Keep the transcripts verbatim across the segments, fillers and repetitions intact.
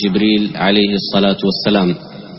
جبريل عليه الصلاة والسلام.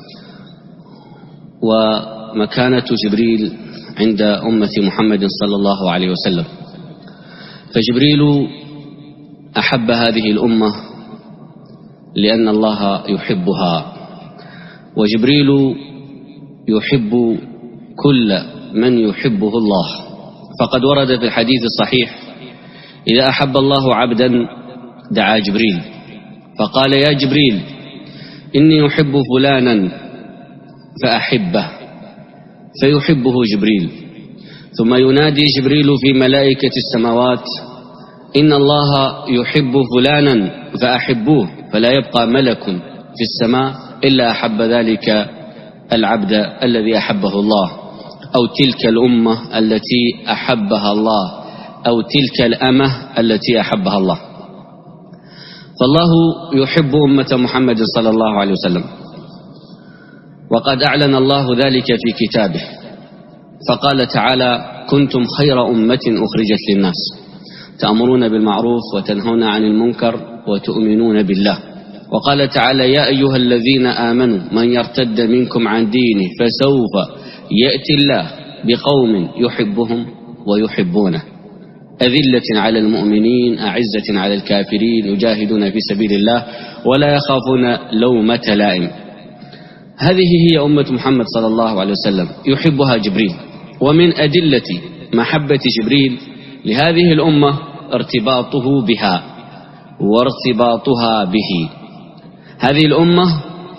ومكانة جبريل عند أمة محمد صلى الله عليه وسلم. فجبريل أحب هذه الأمة لأن الله يحبها، وجبريل يحب كل من يحبه الله. فقد ورد في الحديث الصحيح: إذا أحب الله عبدا دعا جبريل فقال: يا جبريل إني أحب فلانا فأحبه، فيحبه جبريل. ثم ينادي جبريل في ملائكة السماوات: إن الله يحب فلانا فأحبوه، فلا يبقى ملك في السماء إلا أحب ذلك العبد الذي أحبه الله، أو تلك الأمة التي أحبها الله، أو تلك الأمة التي أحبها الله. فالله يحب أمة محمد صلى الله عليه وسلم، وقد أعلن الله ذلك في كتابه، فقال تعالى: كنتم خير أمة أخرجت للناس تأمرون بالمعروف وتنهون عن المنكر وتؤمنون بالله. وقال تعالى: يا أيها الذين آمنوا من يرتد منكم عن دينه فسوف يأتي الله بقوم يحبهم ويحبونه، أذلة على المؤمنين أعزة على الكافرين يجاهدون في سبيل الله ولا يخافون لومة لائم. هذه هي أمة محمد صلى الله عليه وسلم، يحبها جبريل. ومن أدلة محبة جبريل لهذه الأمة ارتباطه بها وارتباطها به. هذه الأمة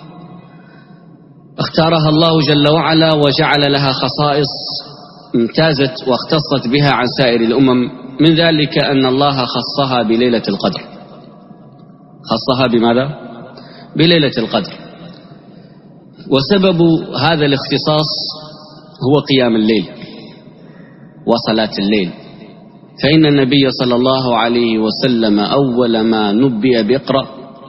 اختارها الله جل وعلا وجعل لها خصائص امتازت واختصت بها عن سائر الأمم. من ذلك أن الله خصها بليلة القدر. خصها بماذا؟ بليلة القدر. وسبب هذا الاختصاص هو قيام الليل وصلاة الليل. فإن النبي صلى الله عليه وسلم أول ما نبئ بإقرأ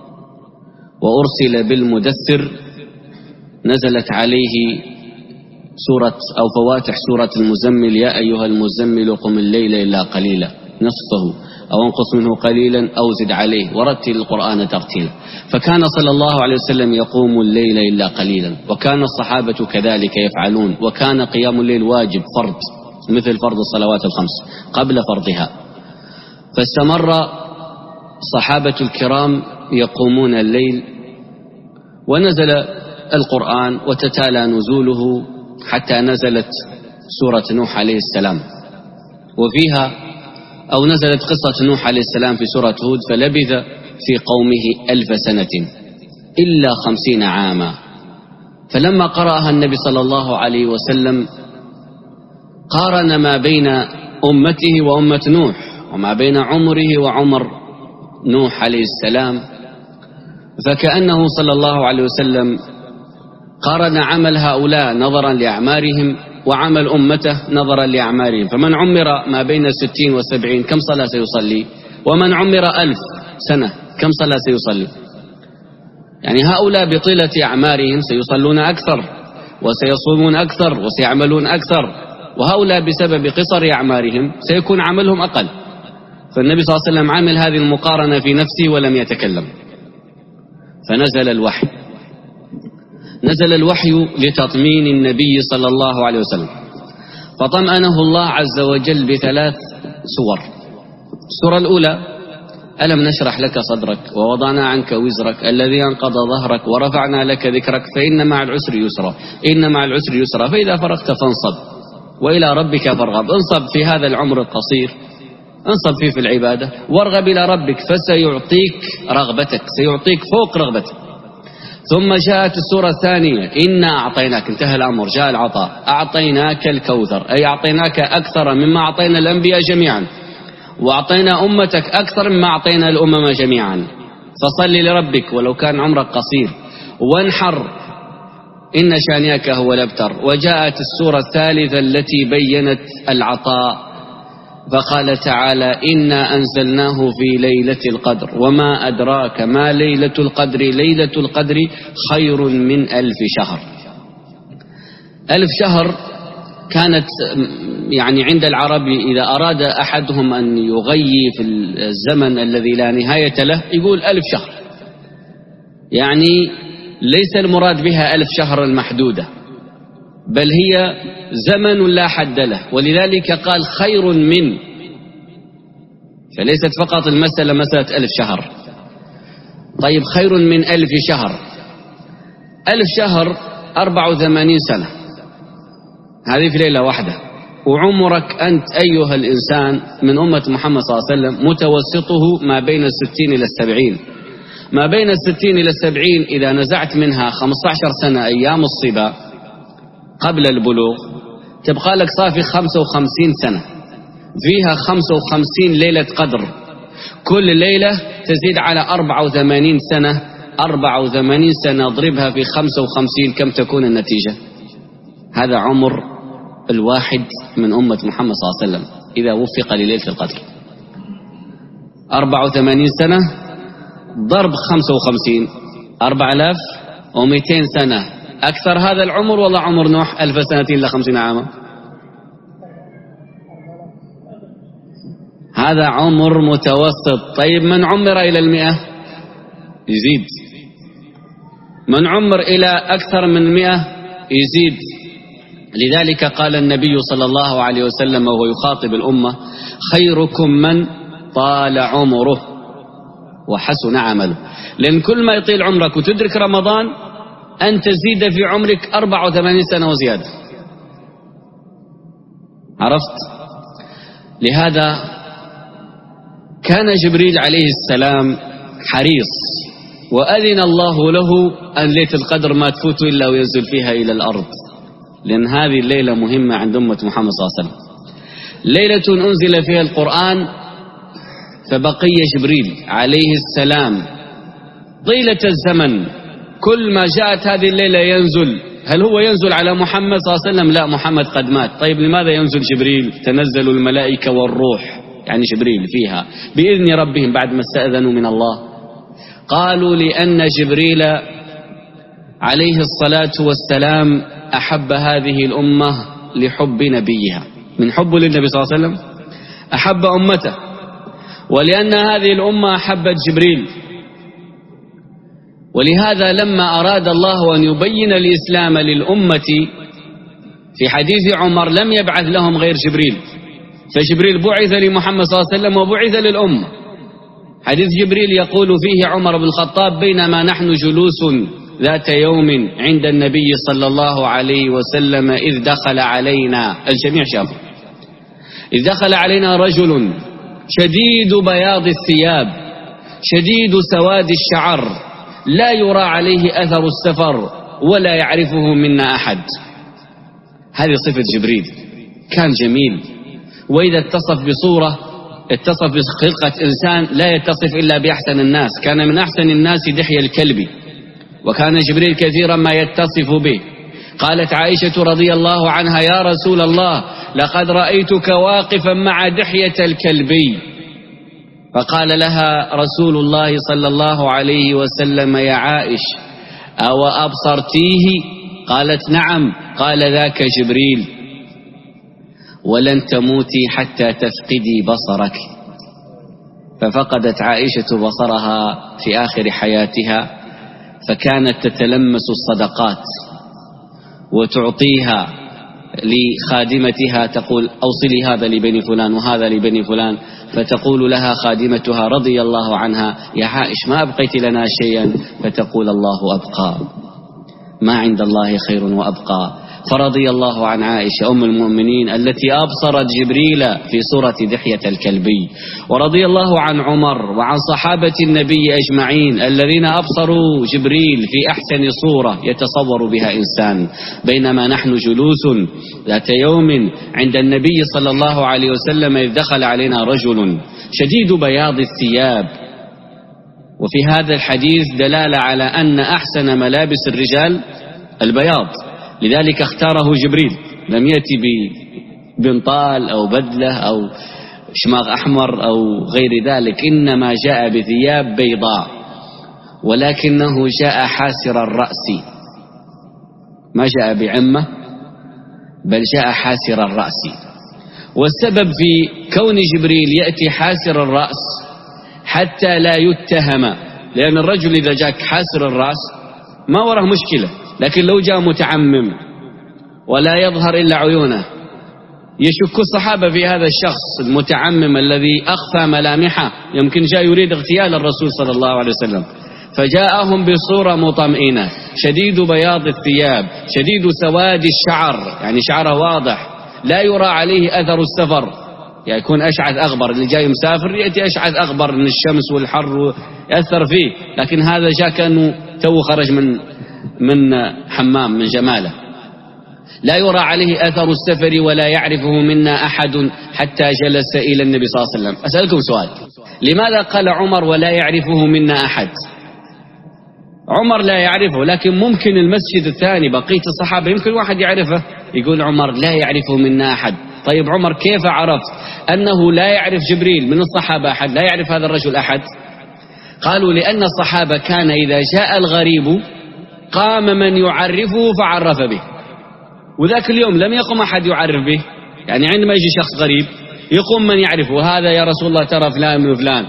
وأرسل بالمدثر نزلت عليه سورة أو فواتح سورة المزمل: يا أيها المزمل قم الليل إلا قليلا نصفه أو انقص منه قليلا أو زد عليه ورتل القرآن ترتيلا. فكان صلى الله عليه وسلم يقوم الليل إلا قليلا، وكان الصحابة كذلك يفعلون، وكان قيام الليل واجب فرض مثل فرض الصلوات الخمس قبل فرضها. فاستمر صحابة الكرام يقومون الليل، ونزل القرآن وتتالى نزوله حتى نزلت سورة نوح عليه السلام، وفيها أو نزلت قصة نوح عليه السلام في سورة هود: فلبث في قومه ألف سنة إلا خمسين عاما. فلما قرأها النبي صلى الله عليه وسلم قارن ما بين أمته وأمة نوح، وما بين عمره وعمر نوح عليه السلام، فكأنه صلى الله عليه وسلم قارن عمل هؤلاء نظرا لأعمارهم وعمل أمته نظرا لأعمارهم. فمن عمر ما بين الستين والسبعين كم صلاة سيصلي؟ ومن عمر ألف سنة كم صلاة سيصلي؟ يعني هؤلاء بطيلة أعمارهم سيصلون أكثر وسيصومون أكثر وسيعملون أكثر، وهؤلاء بسبب قصر أعمارهم سيكون عملهم أقل. فالنبي صلى الله عليه وسلم عمل هذه المقارنة في نفسه ولم يتكلم. فنزل الوحي نزل الوحي لتطمين النبي صلى الله عليه وسلم، فطمأنه الله عز وجل بثلاث سور. السورة الأولى: ألم نشرح لك صدرك ووضعنا عنك وزرك الذي أنقض ظهرك ورفعنا لك ذكرك فإن مع العسر يسرا إن مع العسر يسرا فإذا فرغت فانصب وإلى ربك فارغب. انصب في هذا العمر القصير، انصب فيه في العبادة، وارغب إلى ربك فسيعطيك رغبتك، سيعطيك فوق رغبتك. ثم جاءت السورة الثانية: إنا أعطيناك، انتهى الأمر، جاء العطاء، أعطيناك الكوثر، أي أعطيناك أكثر مما أعطينا الأنبياء جميعا، وأعطينا أمتك أكثر مما أعطينا الأمم جميعا، فصل لربك ولو كان عمرك قصير، وانحر إن شانئك هو الأبتر. وجاءت السورة الثالثة التي بينت العطاء، فقال تعالى: إنا أنزلناه في ليلة القدر وما أدراك ما ليلة القدر ليلة القدر خير من ألف شهر. ألف شهر كانت يعني عند العرب إذا أراد أحدهم أن يغيي في الزمن الذي لا نهاية له يقول ألف شهر، يعني ليس المراد بها ألف شهر المحدودة، بل هي زمن لا حد له، ولذلك قال خير من، فليست فقط المسألة مسألة ألف شهر. طيب خير من ألف شهر، ألف شهر أربع وثمانين سنة، هذه في ليلة واحدة. وعمرك أنت أيها الإنسان من أمة محمد صلى الله عليه وسلم متوسطه ما بين الستين إلى السبعين، ما بين الستين إلى السبعين إذا نزعت منها خمسة عشر سنة أيام الصبا قبل البلوغ تبقى لك صافي خمسة وخمسين سنة، فيها خمسة وخمسين ليلة قدر، كل ليلة تزيد على أربعة وثمانين سنة، أربعة وثمانين سنة اضربها في خمسة وخمسين كم تكون النتيجة؟ هذا عمر الواحد من أمة محمد صلى الله عليه وسلم إذا وفق لليلة القدر. أربعة وثمانين سنة ضرب خمسة وخمسين، أربعة آلاف ومئتين سنة. أكثر هذا العمر والله عمر نوح ألف سنة إلا خمسين عاما. هذا عمر متوسط. طيب من عمر إلى المئة يزيد، من عمر إلى أكثر من مئة يزيد. لذلك قال النبي صلى الله عليه وسلم وهو يخاطب الأمة خيركم من طال عمره وحسن عمله. لأن كل ما يطيل عمرك وتدرك رمضان أن تزيد في عمرك أربعة وثمانين سنة وزيادة. عرفت؟ لهذا كان جبريل عليه السلام حريص، وأذن الله له أن ليلة القدر ما تفوت إلا وينزل فيها إلى الأرض، لأن هذه الليلة مهمة عند أمة محمد صلى الله عليه وسلم. ليلة أنزل فيها القرآن، فبقي جبريل عليه السلام طيلة الزمن كل ما جاءت هذه الليلة ينزل. هل هو ينزل على محمد صلى الله عليه وسلم؟ لا، محمد قد مات. طيب لماذا ينزل جبريل؟ تنزل الملائكة والروح، يعني جبريل فيها بإذن ربهم بعد ما استأذنوا من الله. قالوا لأن جبريل عليه الصلاة والسلام أحب هذه الأمة لحب نبيها، من حبه للنبي صلى الله عليه وسلم أحب أمته، ولأن هذه الأمة أحبت جبريل. ولهذا لما أراد الله أن يبين الإسلام للأمة في حديث عمر لم يبعث لهم غير جبريل، فجبريل بعث لمحمد صلى الله عليه وسلم وبعث للأمة. حديث جبريل يقول فيه عمر بن الخطاب بينما نحن جلوس ذات يوم عند النبي صلى الله عليه وسلم إذ دخل علينا، الجميع شافوا، إذ دخل علينا رجل شديد بياض الثياب شديد سواد الشعر لا يرى عليه أثر السفر ولا يعرفه منا أحد. هذه صفة جبريل، كان جميل، وإذا اتصف بصورة اتصف بخلقة إنسان لا يتصف إلا بأحسن الناس. كان من أحسن الناس دحية الكلب، وكان جبريل كثيرا ما يتصف به. قالت عائشة رضي الله عنها يا رسول الله لقد رأيتك واقفا مع دحية الكلبي، فقال لها رسول الله صلى الله عليه وسلم يا عائش أو أبصرتيه؟ قالت نعم. قال ذاك جبريل، ولن تموتي حتى تفقدي بصرك. ففقدت عائشة بصرها في آخر حياتها، فكانت تتلمس الصدقات وتعطيها لخادمتها، تقول أوصلي هذا لبني فلان وهذا لبني فلان، فتقول لها خادمتها رضي الله عنها يا عائش ما أبقيت لنا شيئا؟ فتقول الله أبقى، ما عند الله خير وأبقى. فرضي الله عن عائشة أم المؤمنين التي أبصرت جبريل في صورة دحية الكلبي، ورضي الله عن عمر وعن صحابة النبي أجمعين الذين أبصروا جبريل في أحسن صورة يتصور بها إنسان. بينما نحن جلوس ذات يوم عند النبي صلى الله عليه وسلم إذ دخل علينا رجل شديد بياض الثياب، وفي هذا الحديث دلالة على أن أحسن ملابس الرجال البياض، لذلك اختاره جبريل، لم يأتي ببنطال أو بدلة أو شماغ أحمر أو غير ذلك، إنما جاء بثياب بيضاء، ولكنه جاء حاسر الرأس، ما جاء بعمة بل جاء حاسر الرأس. والسبب في كون جبريل يأتي حاسر الرأس حتى لا يتهم لأن الرجل إذا جاك حاسر الرأس ما وراه مشكلة، لكن لو جاء متعمم ولا يظهر إلا عيونه، يشك الصحابة في هذا الشخص المتعمم الذي أخفى ملامحه، يمكن جاء يريد اغتيال الرسول صلى الله عليه وسلم، فجاءهم بصورة مطمئنة، شديد بياض الثياب، شديد سواد الشعر، يعني شعره واضح لا يرى عليه أثر السفر، يعني يكون أشعث أغبر، اللي جاي مسافر يأتي أشعث أغبر من الشمس والحر يأثر فيه، لكن هذا جاء كأنه تو خرج من من حمام من جماله. لا يرى عليه أثر السفر ولا يعرفه منا أحد حتى جلس إلى النبي صلى الله عليه وسلم. أسألكم سؤال، لماذا قال عمر ولا يعرفه منا أحد؟ عمر لا يعرفه، لكن ممكن المسجد الثاني بقية الصحابة يمكن واحد يعرفه، يقول عمر لا يعرفه منا أحد. طيب عمر كيف عرفت أنه لا يعرف جبريل من الصحابة أحد، لا يعرف هذا الرجل أحد؟ قالوا لأن الصحابة كان إذا جاء الغريب قام من يعرفه فعرف به، وذاك اليوم لم يقم أحد يعرف به، يعني عندما يجي شخص غريب يقوم من يعرفه، هذا يا رسول الله ترى فلان من فلان،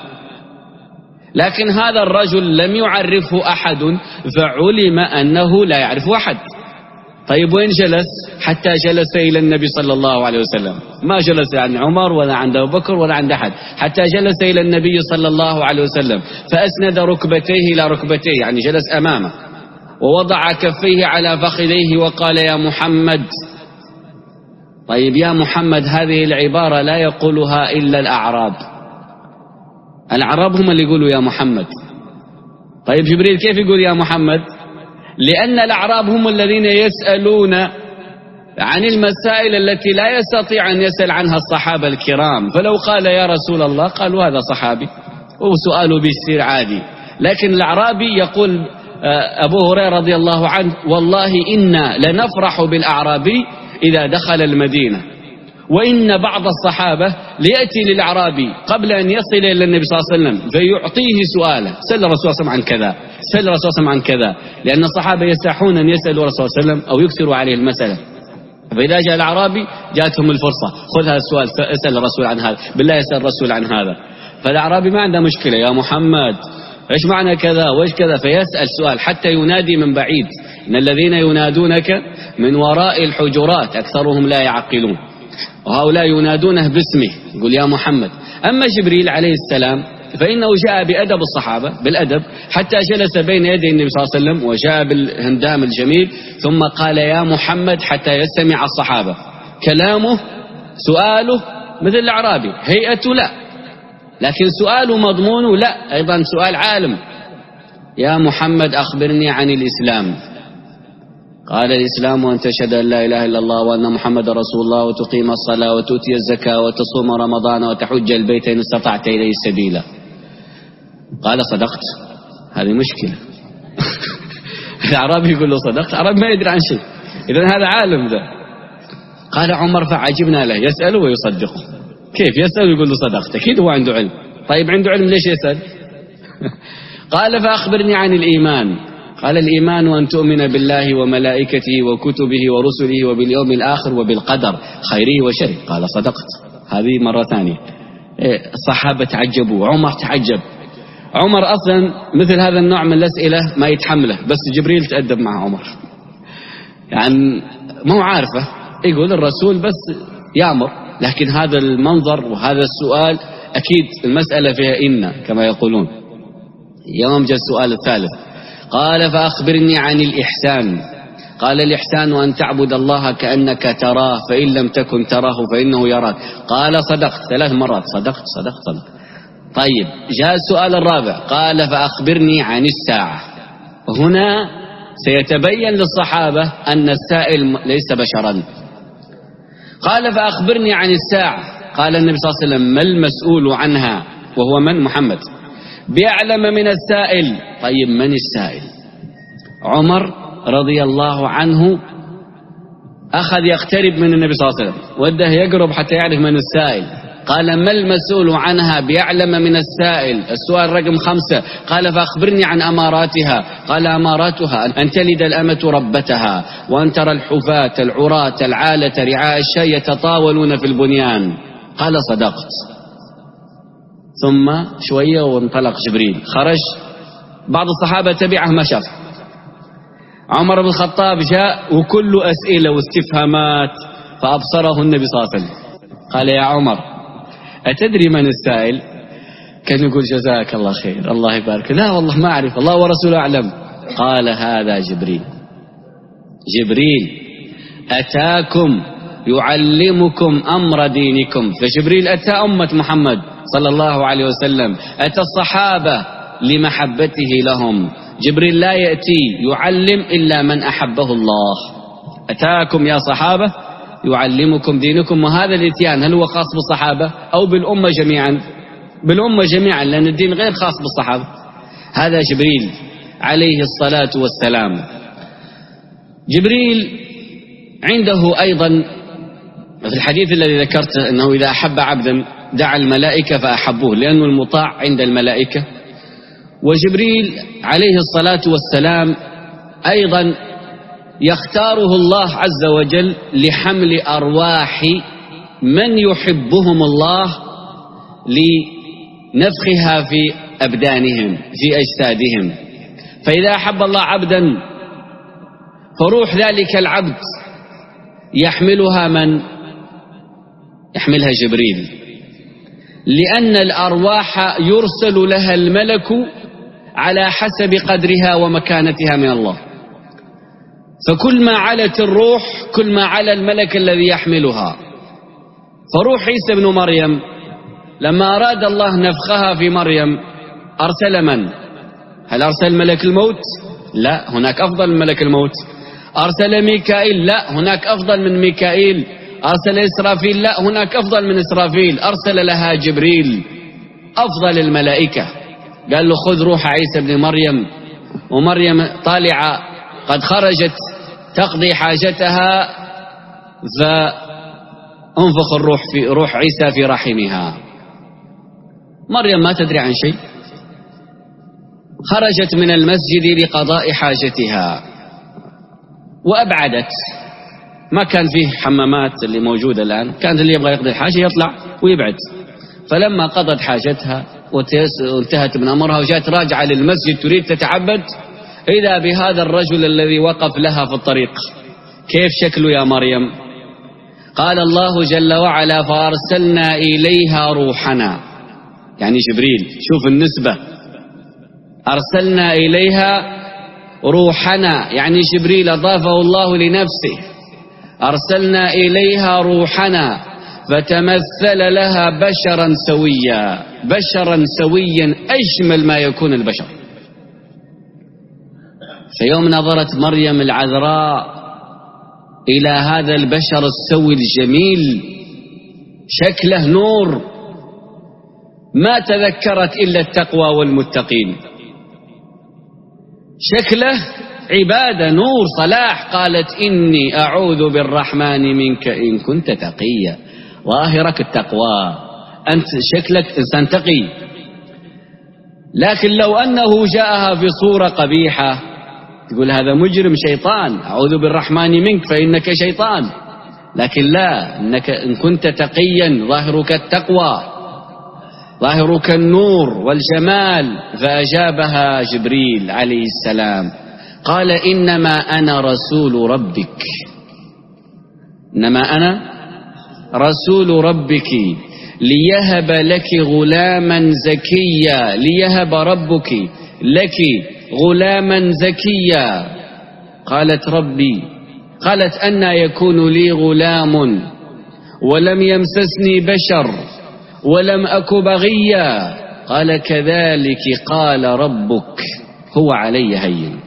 لكن هذا الرجل لم يعرفه أحد فعلم أنه لا يعرف أحد. طيب وين جلس؟ حتى جلس إلى النبي صلى الله عليه وسلم، ما جلس عند عمر ولا عند أبو بكر ولا عند أحد، حتى جلس إلى النبي صلى الله عليه وسلم فأسند ركبتيه إلى ركبتيه، يعني جلس أمامه، ووضع كفيه على فخذيه وقال يا محمد. طيب يا محمد هذه العبارة لا يقولها إلا الأعراب، الأعراب هم اللي يقولوا يا محمد. طيب جبريل كيف يقول يا محمد؟ لأن الأعراب هم الذين يسألون عن المسائل التي لا يستطيع أن يسأل عنها الصحابة الكرام، فلو قال يا رسول الله قالوا هذا صحابي وسؤاله بيصير عادي، لكن الأعرابي يقول أبو هريرة رضي الله عنه والله إنا لنفرح بالأعرابي إذا دخل المدينة، وإن بعض الصحابة ليأتي للأعرابي قبل أن يصل إلى النبي صلى الله عليه وسلم فيعطيه سؤاله، سأل الرسول صلى الله عليه وسلم عن كذا، سأل الرسول صلى الله عليه وسلم عن كذا، لأن الصحابة يستحون أن يسألوا الرسول صلى الله عليه وسلم أو يكثروا عليه المسألة، فإذا جاء الأعرابي جاءتهم الفرصة، خذ هذا السؤال اسأل الرسول عن هذا، بالله يسأل الرسول عن هذا، فالأعرابي ما عنده مشكلة يا محمد إيش معنى كذا وإيش كذا، فيسأل سؤال حتى ينادي من بعيد، إن الذين ينادونك من وراء الحجرات أكثرهم لا يعقلون، وهؤلاء ينادونه باسمه، يقول يا محمد. أما جبريل عليه السلام فإنه جاء بأدب الصحابة، بالأدب، حتى جلس بين يدي النبي صلى الله عليه وسلم وجاء بالهندام الجميل، ثم قال يا محمد حتى يستمع الصحابة. كلامه سؤاله مثل الأعرابي، هيئته لا، لكن سؤاله مضمونه لا، أيضا سؤال عالم. يا محمد أخبرني عن الإسلام. قال الإسلام أن تشهد أن لا إله إلا الله وأن محمد رسول الله وتقيم الصلاة وتؤتي الزكاة وتصوم رمضان وتحج البيت إن استطعت إليه سبيلا. قال صدقت. هذه مشكلة. الأعرابي يقول له صدقت، الأعرابي ما يدري عن شيء، إذن هذا عالم ذا. قال عمر فعجبنا له، يسأله ويصدقه. كيف يسأل ويقول له صدقت؟ أكيد هو عنده علم. طيب عنده علم ليش يسأل؟ قال فأخبرني عن الإيمان. قال الإيمان أن تؤمن بالله وملائكته وكتبه ورسله وباليوم الآخر وبالقدر خيره وشره. قال صدقت. هذه مرة ثانية. الصحابة تعجبوا، عمر تعجب. عمر أصلا مثل هذا النوع من الأسئلة ما يتحمله، بس جبريل تأدب مع عمر، يعني ما هو عارفه، يقول الرسول بس يأمر، لكن هذا المنظر وهذا السؤال أكيد المسألة فيها إن كما يقولون. يوم جاء السؤال الثالث، قال فأخبرني عن الإحسان. قال الإحسان أن تعبد الله كأنك تراه فإن لم تكن تراه فإنه يراك. قال صدقت ثلاث مرات، صدقت صدقت صدقت. طيب جاء السؤال الرابع، قال فأخبرني عن الساعة. هنا سيتبين للصحابة أن السائل ليس بشرا. قال فأخبرني عن الساعة. قال النبي صلى الله عليه وسلم ما المسؤول عنها، وهو من؟ محمد، بيعلم من السائل. طيب من السائل؟ عمر رضي الله عنه أخذ يقترب من النبي صلى الله عليه وسلم، وده يقرب حتى يعرف من السائل. قال ما المسؤول عنها بيعلم من السائل. السؤال رقم خمسة، قال فأخبرني عن أماراتها. قال أماراتها أن تلد الأمة ربتها، وأن ترى الحفاة العراة العالة رعاء الشاة يتطاولون في البنيان. قال صدقت. ثم شوية وانطلق جبريل، خرج بعض الصحابة تبعه ما شاف. عمر بن الخطاب جاء وكل أسئلة واستفهامات، فأبصره النبي صلى الله عليه وسلم قال يا عمر أتدري من السائل؟ كان يقول جزاك الله خير الله يبارك. لا والله ما أعرف، الله ورسوله أعلم. قال هذا جبريل، جبريل أتاكم يعلمكم أمر دينكم. فجبريل أتى أمة محمد صلى الله عليه وسلم، أتى الصحابة لمحبته لهم. جبريل لا يأتي يعلم إلا من أحبه الله. أتاكم يا صحابة يعلمكم دينكم. وهذا الاتيان هل هو خاص بالصحابة أو بالأمة جميعا؟ بالأمة جميعا، لأن الدين غير خاص بالصحابة. هذا جبريل عليه الصلاة والسلام. جبريل عنده أيضا في الحديث الذي ذكرت أنه إذا أحب عبدا دعا الملائكة فأحبوه، لأنه المطاع عند الملائكة. وجبريل عليه الصلاة والسلام أيضا يختاره الله عز وجل لحمل أرواح من يحبهم الله لنفخها في أبدانهم في أجسادهم. فإذا أحب الله عبدا فروح ذلك العبد يحملها من؟ يحملها جبريل، لأن الأرواح يرسل لها الملك على حسب قدرها ومكانتها من الله. فكل ما علت الروح كل ما على الملك الذي يحملها. فروح عيسى بن مريم لما أراد الله نفخها في مريم أرسل من؟ هل أرسل ملك الموت؟ لا، هناك أفضل من ملك الموت. أرسل ميكائيل؟ لا، هناك أفضل من ميكائيل. أرسل إسرافيل؟ لا، هناك أفضل من إسرافيل. أرسل لها جبريل أفضل الملائكة، قال له خذ روح عيسى بن مريم. ومريم طالعة قد خرجت تقضي حاجتها، فانفخ الروح في روح عيسى في رحمها. مريم ما تدري عن شيء، خرجت من المسجد لقضاء حاجتها وأبعدت. ما كان فيه حمامات اللي موجودة الآن، كانت اللي يبغى يقضي الحاجة يطلع ويبعد. فلما قضت حاجتها وانتهت من أمرها وجاءت راجعة للمسجد تريد تتعبد، إذا بهذا الرجل الذي وقف لها في الطريق. كيف شكله يا مريم؟ قال الله جل وعلا فأرسلنا إليها روحنا، يعني جبريل. شوف النسبة، أرسلنا إليها روحنا يعني جبريل أضافه الله لنفسه. أرسلنا إليها روحنا فتمثل لها بشرا سويا. بشرا سويا أجمل ما يكون البشر. فيوم نظرت مريم العذراء إلى هذا البشر السوي الجميل شكله نور، ما تذكرت إلا التقوى والمتقين. شكله عبادة نور صلاح. قالت إني أعوذ بالرحمن منك إن كنت تقيا. ظاهرك التقوى، أنت شكلك إنسان تقي. لكن لو أنه جاءها في صورة قبيحة تقول هذا مجرم شيطان، أعوذ بالرحمن منك فإنك شيطان. لكن لا، إنك إن كنت تقيا ظاهرك التقوى، ظاهرك النور والجمال. فأجابها جبريل عليه السلام قال إنما أنا رسول ربك، إنما أنا رسول ربك ليهب لك غلاما زكيا. ليهب ربك لك غلاما زكيا. قالت ربي، قالت أنى يكون لي غلام ولم يمسسني بشر ولم أك بغيا. قال كذلك قال ربك هو علي هين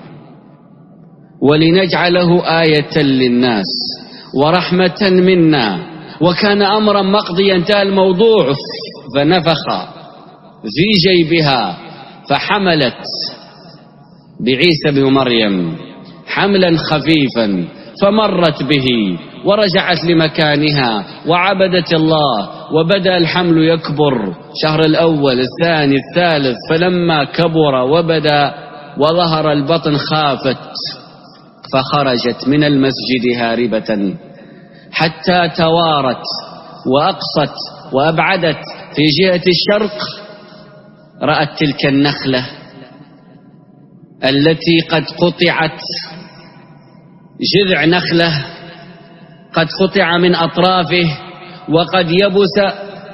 ولنجعله آية للناس ورحمة منا وكان أمرا مقضيا. انتهى الموضوع. فنفخ في جيبها فحملت بعيسى بن مريم حملا خفيفا فمرت به ورجعت لمكانها وعبدت الله. وبدأ الحمل يكبر، شهر الأول الثاني الثالث. فلما كبر وبدأ وظهر البطن خافت فخرجت من المسجد هاربة حتى توارت وأقصت وأبعدت في جهة الشرق. رأت تلك النخلة التي قد قطعت جذع نخلة، قد قطع من أطرافه وقد يبس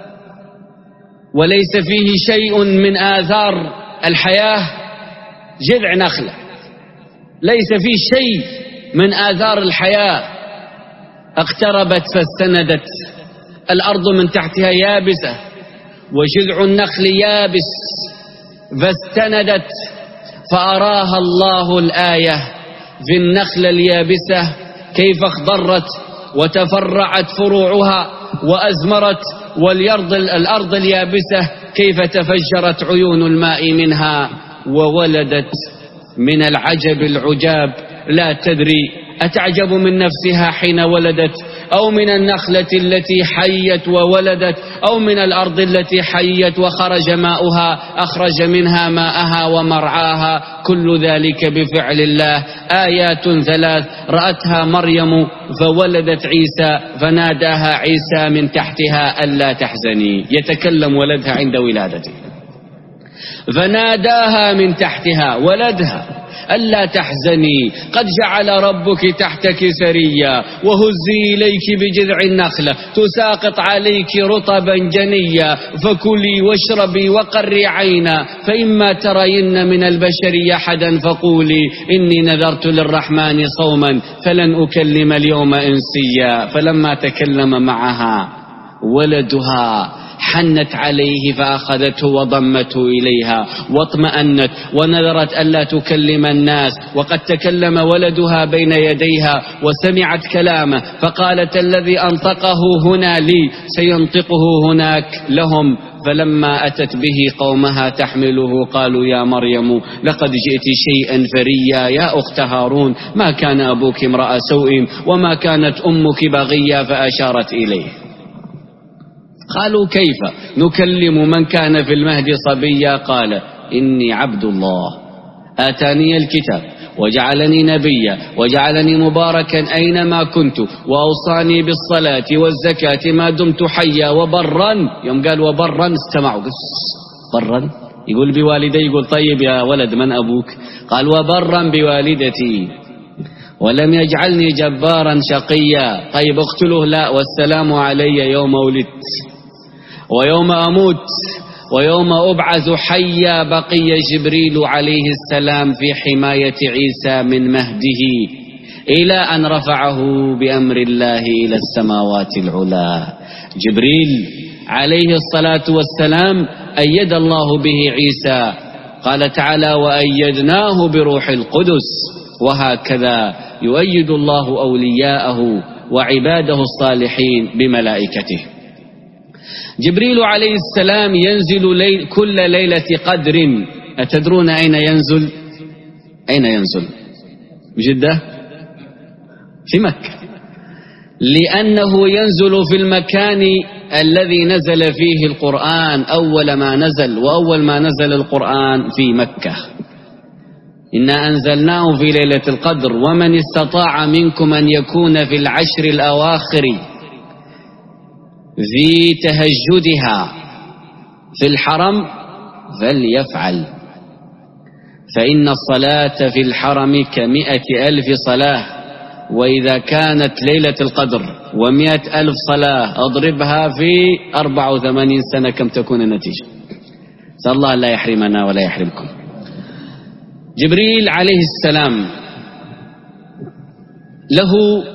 وليس فيه شيء من آثار الحياة. جذع نخلة ليس فيه شيء من آثار الحياة، اقتربت فاستندت، الأرض من تحتها يابسة وجذع النخل يابس فاستندت، فأراها الله الآية في النخلة اليابسة كيف اخضرت وتفرعت فروعها وأزمرت، والأرض الأرض اليابسة كيف تفجرت عيون الماء منها وولدت من العجب العجاب، لا تدري أتعجب من نفسها حين ولدت، أو من النخلة التي حيت وولدت، أو من الأرض التي حيت وخرج ماؤها، أخرج منها ماءها ومرعاها، كل ذلك بفعل الله. آيات ثلاث رأتها مريم فولدت عيسى، فناداها عيسى من تحتها ألا تحزني، يتكلم ولدها عند ولادته، فناداها من تحتها ولدها ألا تحزني قد جعل ربك تحتك سريا، وهزي إليك بجذع النخلة تساقط عليك رطبا جنيا، فكلي واشربي وقري عينا، فإما ترين من البشر أحدا فقولي إني نذرت للرحمن صوما فلن أكلم اليوم إنسيا. فلما تكلم معها ولدها حنت عليه فأخذته وضمته إليها واطمأنت ونذرت ألا تكلم الناس، وقد تكلم ولدها بين يديها وسمعت كلامه، فقالت الذي أنطقه هنا لي سينطقه هناك لهم. فلما أتت به قومها تحمله قالوا يا مريم لقد جئت شيئا فريا يا أخت هارون، ما كان أبوك امرأ سوء وما كانت أمك بغيا، فأشارت إليه. قالوا كيف نكلم من كان في المهد صبيا؟ قال إني عبد الله آتاني الكتاب وجعلني نبيا وجعلني مباركا أينما كنت وأوصاني بالصلاة والزكاة ما دمت حيا وبرا. يوم قال وبرا استمعوا، برا يقول بوالدي، يقول طيب يا ولد من أبوك؟ قال وبرا بوالدتي ولم يجعلني جبارا شقيا. طيب اقتله؟ لا، والسلام علي يوم ولدت ويوم أموت ويوم أبعث حيا. بقي جبريل عليه السلام في حماية عيسى من مهده إلى أن رفعه بأمر الله إلى السماوات العلا. جبريل عليه الصلاة والسلام أيد الله به عيسى، قال تعالى وأيدناه بروح القدس، وهكذا يؤيد الله أولياءه وعباده الصالحين بملائكته. جبريل عليه السلام ينزل ليل كل ليلة قدر. أتدرون أين ينزل؟ أين ينزل؟ بجدة؟ في مكة، لأنه ينزل في المكان الذي نزل فيه القرآن أول ما نزل، وأول ما نزل القرآن في مكة. إنا أنزلناه في ليلة القدر، ومن استطاع منكم أن يكون في العشر الأواخر في تهجدها في الحرم فليفعل، فإن الصلاة في الحرم كمئة ألف صلاة، وإذا كانت ليلة القدر ومئة ألف صلاة أضربها في أربع وثمانين سنة كم تكون النتيجة؟ سأل الله لا يحرمنا ولا يحرمكم. جبريل عليه السلام له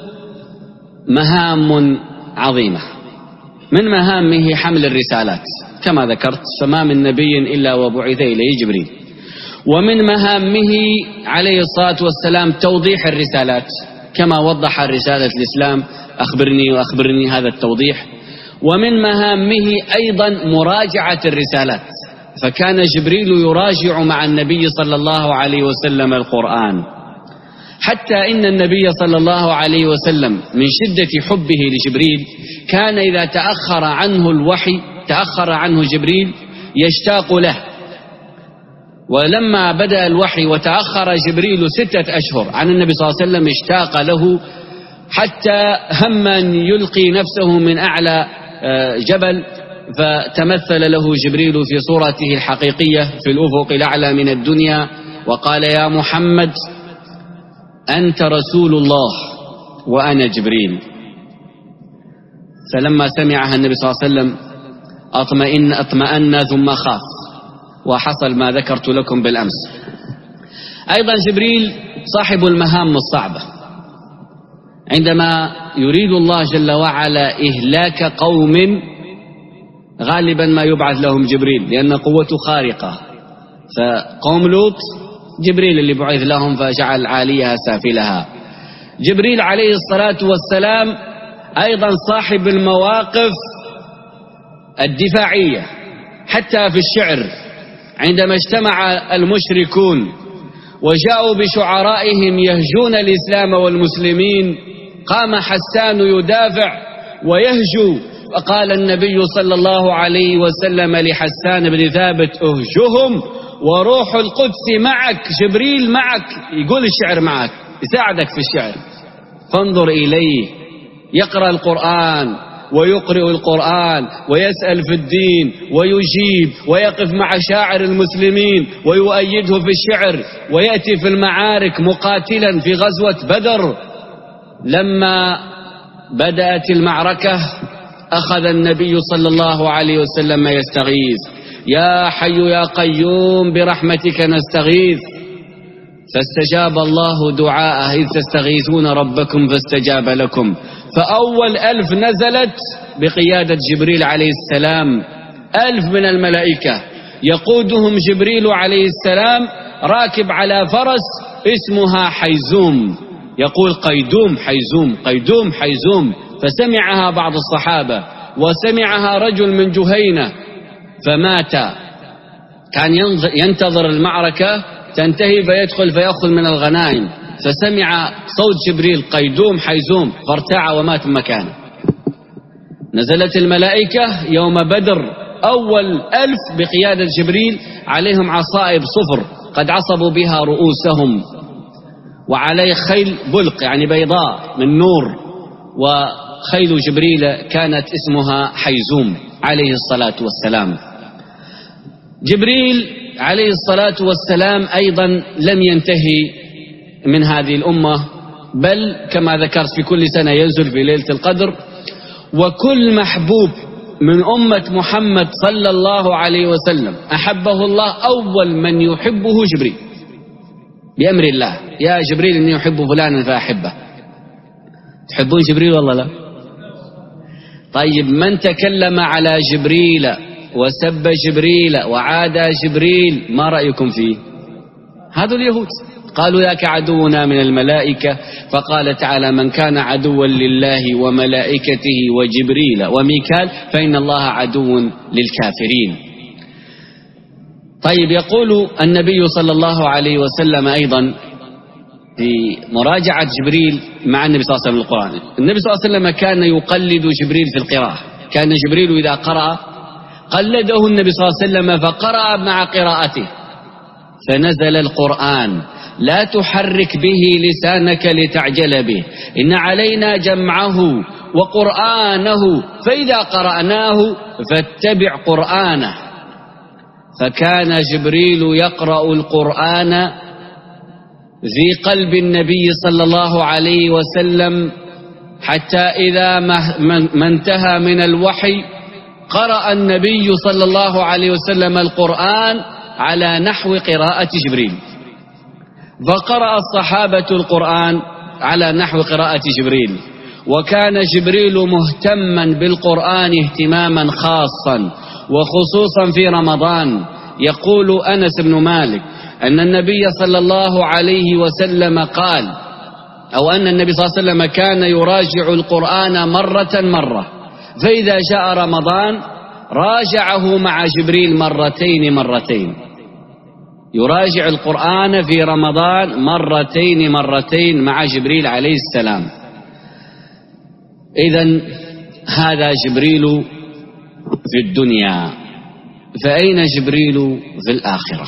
مهام عظيمة، من مهامه حمل الرسالات كما ذكرت، فما من نبي إلا وبعث إليه جبريل. ومن مهامه عليه الصلاة والسلام توضيح الرسالات كما وضح رسالة الإسلام، أخبرني وأخبرني، هذا التوضيح. ومن مهامه أيضا مراجعة الرسالات، فكان جبريل يراجع مع النبي صلى الله عليه وسلم القرآن، حتى إن النبي صلى الله عليه وسلم من شدة حبه لجبريل كان إذا تأخر عنه الوحي تأخر عنه جبريل يشتاق له. ولما بدأ الوحي وتأخر جبريل ستة أشهر عن النبي صلى الله عليه وسلم اشتاق له، حتى هم أن يلقي نفسه من أعلى جبل، فتمثل له جبريل في صورته الحقيقية في الأفق الأعلى من الدنيا، وقال يا محمد أنت رسول الله وأنا جبريل. فلما سمعها النبي صلى الله عليه وسلم أطمئن أطمأن ثم خاف، وحصل ما ذكرت لكم بالأمس. أيضا جبريل صاحب المهام الصعبة، عندما يريد الله جل وعلا إهلاك قوم غالبا ما يبعث لهم جبريل لأن قوته خارقة. فقوم لوط جبريل اللي بعث لهم فجعل عاليها سافلها. جبريل عليه الصلاة والسلام أيضا صاحب المواقف الدفاعية، حتى في الشعر عندما اجتمع المشركون وجاءوا بشعرائهم يهجون الإسلام والمسلمين قام حسان يدافع ويهجو، فقال النبي صلى الله عليه وسلم لحسان بن ثابت اهجهم وروح القدس معك، جبريل معك، يقول الشعر معك، يساعدك في الشعر. فانظر إليه يقرأ القرآن ويقرئ القرآن ويسأل في الدين ويجيب ويقف مع شاعر المسلمين ويؤيده في الشعر، ويأتي في المعارك مقاتلا في غزوة بدر. لما بدأت المعركة أخذ النبي صلى الله عليه وسلم يستغيث يا حي يا قيوم برحمتك نستغيث، فاستجاب الله دعاءه إذ تستغيثون ربكم فاستجاب لكم. فأول ألف نزلت بقيادة جبريل عليه السلام، ألف من الملائكة يقودهم جبريل عليه السلام راكب على فرس اسمها حيزوم، يقول قيدوم حيزوم قيدوم حيزوم. فسمعها بعض الصحابة وسمعها رجل من جهينة فمات، كان ينتظر المعركة تنتهي فيدخل فيأخذ من الغنائم، فسمع صوت جبريل قيدوم حيزوم فارتاع ومات مكانه. نزلت الملائكة يوم بدر أول ألف بقيادة جبريل، عليهم عصائب صفر قد عصبوا بها رؤوسهم، وعليه خيل بلق يعني بيضاء من نور، وخيل جبريل كانت اسمها حيزوم عليه الصلاة والسلام. جبريل عليه الصلاة والسلام أيضا لم ينتهي من هذه الأمة، بل كما ذكرت في كل سنة ينزل في ليلة القدر، وكل محبوب من أمة محمد صلى الله عليه وسلم أحبه الله أول من يحبه جبريل بأمر الله. يا جبريل إني أحب فلانا فأحبه. تحبون جبريل والله لا؟ طيب من تكلم على جبريل وسب جبريل وعادى جبريل ما رأيكم فيه؟ هذا اليهود قالوا ذاك عدونا من الملائكة، فقال تعالى من كان عدوا لله وملائكته وجبريل وميكال فإن الله عدو للكافرين. طيب يقول النبي صلى الله عليه وسلم أيضا في مراجعة جبريل مع النبي صلى الله عليه وسلم القرآن، النبي صلى الله عليه وسلم كان يقلد جبريل في القراءة، كان جبريل إذا قرأ قلده النبي صلى الله عليه وسلم فقرأ مع قراءته، فنزل القرآن لا تحرك به لسانك لتعجل به إن علينا جمعه وقرآنه فإذا قرأناه فاتبع قرآنه. فكان جبريل يقرأ القرآن في قلب النبي صلى الله عليه وسلم حتى إذا ما انتهى من الوحي قرأ النبي صلى الله عليه وسلم القرآن على نحو قراءة جبريل، فقرأ الصحابة القرآن على نحو قراءة جبريل. وكان جبريل مهتما بالقرآن اهتماما خاصا وخصوصا في رمضان. يقول أنس بن مالك أن النبي صلى الله عليه وسلم قال أو أن النبي صلى الله عليه وسلم كان يراجع القرآن مرة مرة، فإذا جاء رمضان راجعه مع جبريل مرتين مرتين، يراجع القرآن في رمضان مرتين مرتين مع جبريل عليه السلام. إذن هذا جبريل في الدنيا، فأين جبريل في الآخرة؟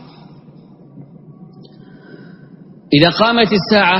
إذا قامت الساعة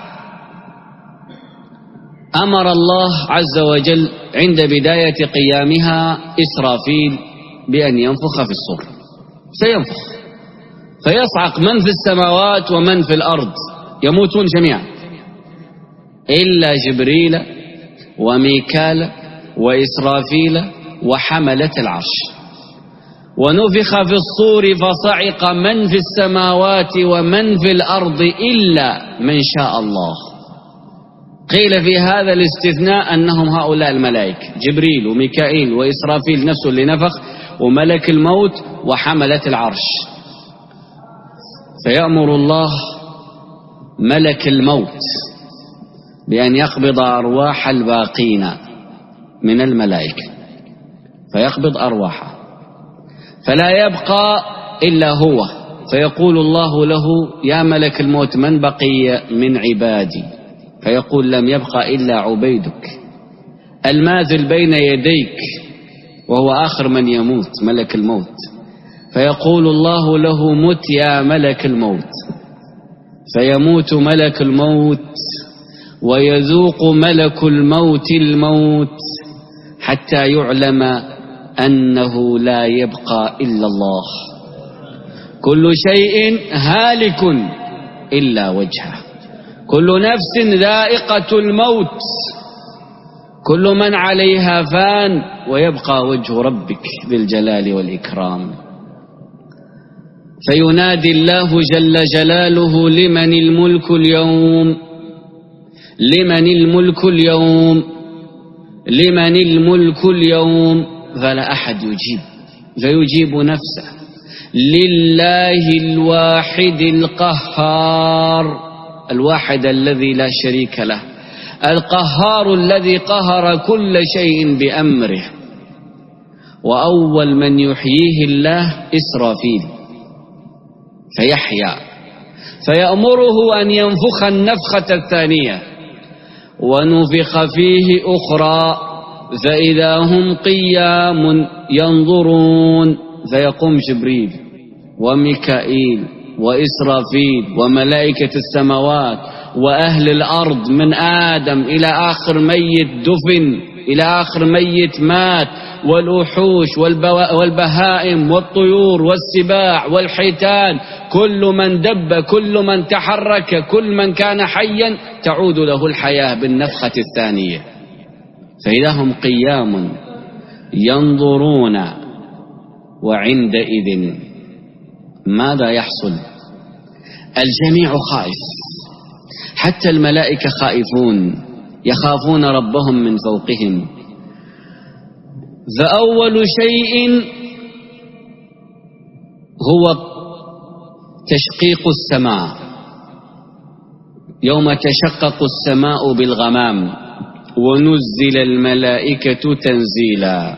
أمر الله عز وجل عند بداية قيامها إسرافيل بأن ينفخ في الصور، سينفخ فيصعق من في السماوات ومن في الأرض، يموتون جميعا إلا جبريل وميكال وإسرافيل وحملة العرش. ونفخ في الصور فصعق من في السماوات ومن في الأرض إلا من شاء الله. قيل في هذا الاستثناء أنهم هؤلاء الملائكة، جبريل وميكائيل وإسرافيل نفسه اللي نفخ، وملك الموت وحملة العرش. فيأمر الله ملك الموت بأن يقبض أرواح الباقين من الملائكة، فيقبض أرواحه فلا يبقى إلا هو، فيقول الله له يا ملك الموت من بقي من عبادي؟ فيقول لم يبقى إلا عبيدك الماثل بين يديك، وهو آخر من يموت ملك الموت. فيقول الله له مت يا ملك الموت، فيموت ملك الموت ويذوق ملك الموت الموت حتى يعلم أنه لا يبقى إلا الله. كل شيء هالك إلا وجهه، كل نفس ذائقة الموت، كل من عليها فان ويبقى وجه ربك ذي الجلال والإكرام. فينادي الله جل جلاله لمن الملك اليوم، لمن الملك اليوم، لمن الملك اليوم، فلا أحد يجيب، فيجيب نفسه لله الواحد القهار، الواحد الذي لا شريك له، القهار الذي قهر كل شيء بأمره. وأول من يحييه الله إسرافيل فيحيا، فيأمره أن ينفخ النفخة الثانية، ونفخ فيه أخرى فإذا هم قيام ينظرون، فيقوم جبريل وميكائيل وإسرافيل وملائكة السماوات وأهل الأرض من آدم إلى آخر ميت دفن، إلى آخر ميت مات، والوحوش والبهائم والطيور والسباع والحيتان، كل من دب، كل من تحرك، كل من كان حيا تعود له الحياة بالنفخة الثانية. فإذا هم قيام ينظرون، وعندئذ ماذا يحصل؟ الجميع خائف، حتى الملائكة خائفون، يخافون ربهم من فوقهم. فأول شيء هو تشقيق السماء، يوم تشقق السماء بالغمام ونزل الملائكة تنزيلا.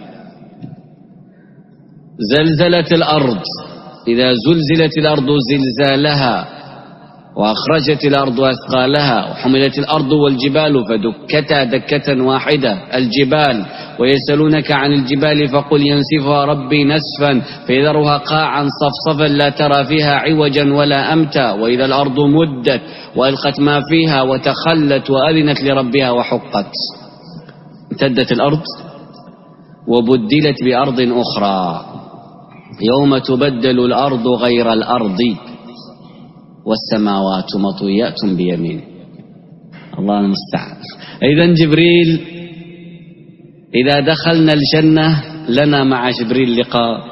زلزلة الأرض، إذا زلزلت الأرض زلزالها وأخرجت الأرض أثقالها وحملت الأرض والجبال فدكتا دكة واحدة الجبال، ويسألونك عن الجبال فقل ينسفها ربي نسفا فيذرها قاعا صفصفا لا ترى فيها عوجا ولا أمتا. وإذا الأرض مدت وألقت ما فيها وتخلت وأذنت لربها وحقت. امتدت الأرض وبدلت بأرض أخرى، يوم تبدل الأرض غير الأرض والسماوات مطويات بيمين. الله المستعان. إذن جبريل إذا دخلنا الجنة لنا مع جبريل لقاء،